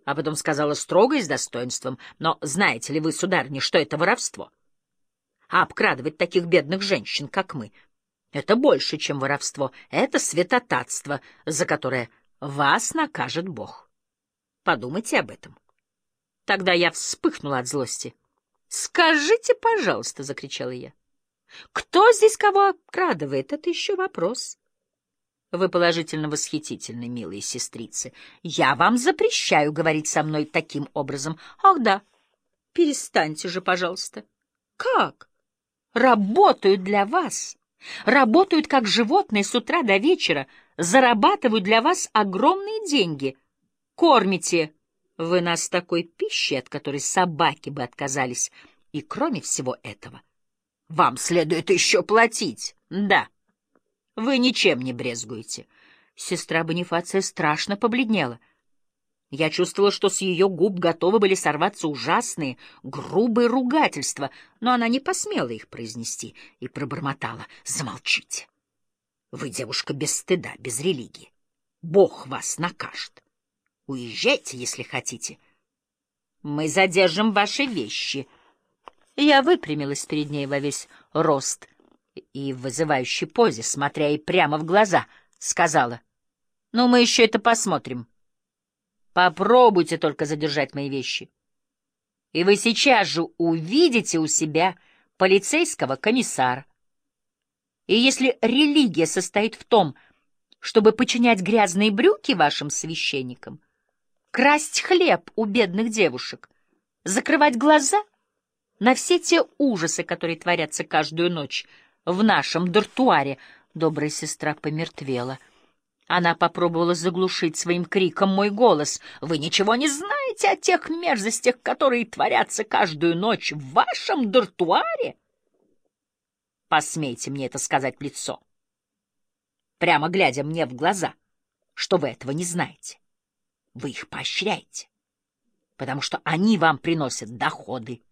а потом сказала строго и с достоинством: «Но знаете ли вы, сударыня, что это воровство? А обкрадывать таких бедных женщин, как мы, это больше, чем воровство, это святотатство, за которое вас накажет Бог. Подумайте об этом». Тогда я вспыхнула от злости. «Скажите, пожалуйста», — закричала я, — «кто здесь кого обкрадывает? Это еще вопрос». Вы положительно восхитительны, милые сестрицы. Я вам запрещаю говорить со мной таким образом. Ах да, перестаньте же, пожалуйста. Как? Работают для вас. Работают как животные с утра до вечера. Зарабатывают для вас огромные деньги. Кормите вы нас такой пищей, от которой собаки бы отказались. И кроме всего этого, вам следует еще платить. Да. Вы ничем не брезгуете. Сестра Бонифация страшно побледнела. Я чувствовала, что с ее губ готовы были сорваться ужасные, грубые ругательства, но она не посмела их произнести и пробормотала: «Замолчите. Вы девушка без стыда, без религии. Бог вас накажет. Уезжайте, если хотите. Мы задержим ваши вещи». Я выпрямилась перед ней во весь рост и в вызывающей позе, смотря ей прямо в глаза, сказала: «Ну, мы еще это посмотрим. Попробуйте только задержать мои вещи, и вы сейчас же увидите у себя полицейского комиссара. И если религия состоит в том, чтобы починять грязные брюки вашим священникам, красть хлеб у бедных девушек, закрывать глаза на все те ужасы, которые творятся каждую ночь в нашем дартуаре», добрая сестра помертвела. Она попробовала заглушить своим криком мой голос. «Вы ничего не знаете о тех мерзостях, которые творятся каждую ночь в вашем дартуаре? Посмейте мне это сказать в лицо, прямо глядя мне в глаза, что вы этого не знаете. Вы их поощряете, потому что они вам приносят доходы».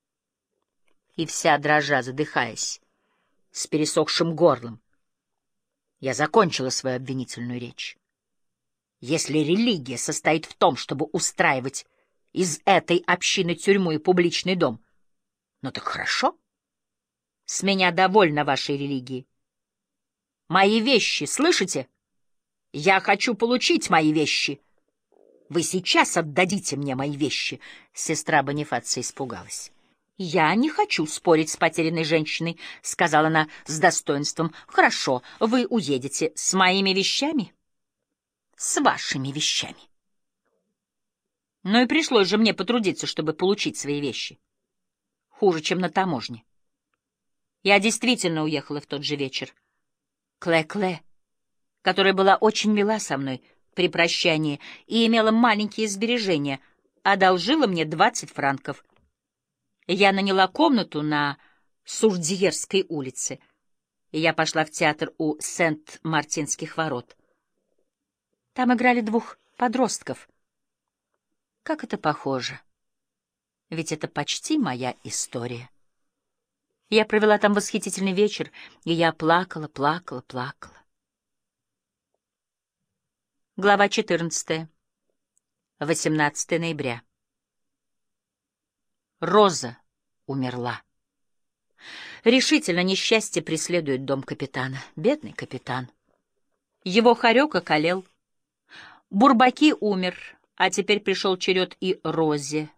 И вся дрожа, задыхаясь, с пересохшим горлом, я закончила свою обвинительную речь. Если религия состоит в том, чтобы устраивать из этой общины тюрьму и публичный дом, ну так хорошо. С меня довольно вашей религии. Мои вещи, слышите? Я хочу получить мои вещи. Вы сейчас отдадите мне мои вещи. Сестра Бонифация испугалась. «Я не хочу спорить с потерянной женщиной», — сказала она с достоинством. «Хорошо, вы уедете с моими вещами?» «С вашими вещами». Ну и пришлось же мне потрудиться, чтобы получить свои вещи. Хуже, чем на таможне. Я действительно уехала в тот же вечер. Кле-Кле, которая была очень мила со мной при прощании и имела маленькие сбережения, одолжила мне 20 франков. Я наняла комнату на Сурдьерской улице, и я пошла в театр у Сент-Мартинских ворот. Там играли 2 подростков. Как это похоже! Ведь это почти моя история. Я провела там восхитительный вечер, и я плакала, плакала, плакала. Глава 14. 18 ноября. Роза умерла. Решительно несчастье преследует дом капитана. Бедный капитан. Его хорек околел. Бурбаки умер, а теперь пришел черед и Розе.